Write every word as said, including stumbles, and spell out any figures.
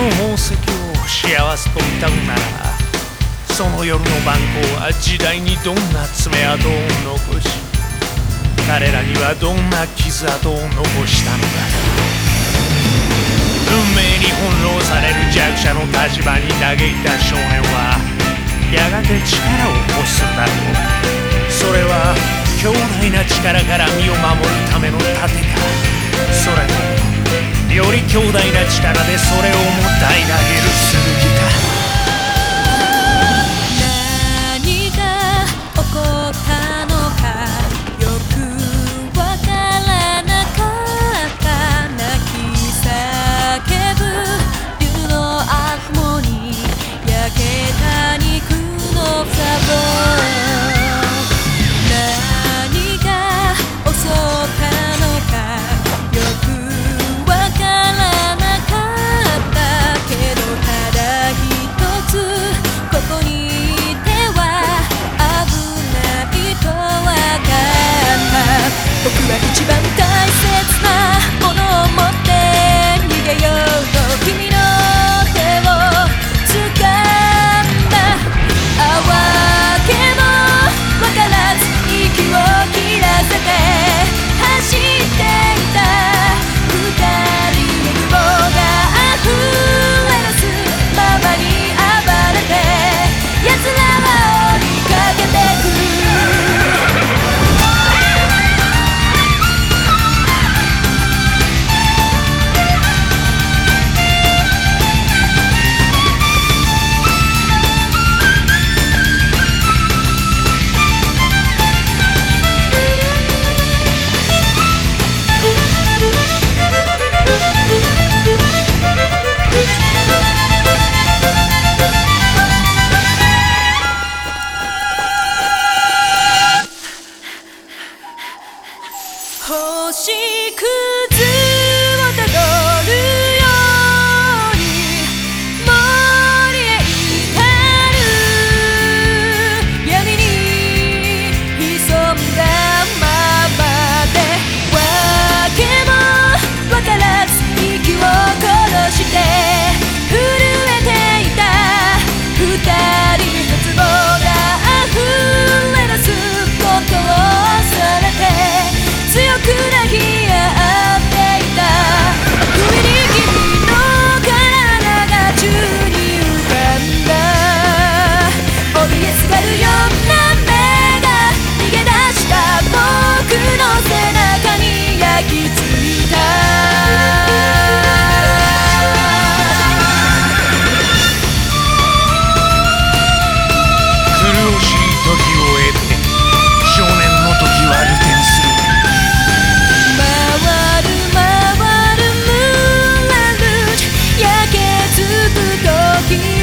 の宝石を幸せと歌うなら、その夜の番号は時代にどんな爪痕を残し、彼らにはどんな傷跡を残したのだ。運命に翻弄される弱者の立場に嘆いた少年はやがて力を欲するだろう。それは強大な力から身を守るための盾か、それともより強大な力でそれをも平らげる剣か。 何が起こったのかよくわからなかった。泣き叫ぶ竜の悪夢に焼けた肉のサボ。何が襲ったのかよくわからなかったけど、ただ一つここにいては危ないとわかった。僕は一番大切なものを持って逃げようと君の手を掴んだ。慌けもわからず息を切らせて走っていた二人の希望が溢れ出すままに暴れて奴らは追いかけてく。星屑をたどるように森へ至る。闇に潜んだままでわけもわからず息を殺して震えていた二人のツボが溢れ出すことを恐れて強く抱き合っていた。上に君の体が宙に浮かんだ。怯えすがるような目が逃げ出した僕の背中に焼き付いた。 苦しい時を経て少年の時は流転する。 回る回るムーランルージュ焼けつく時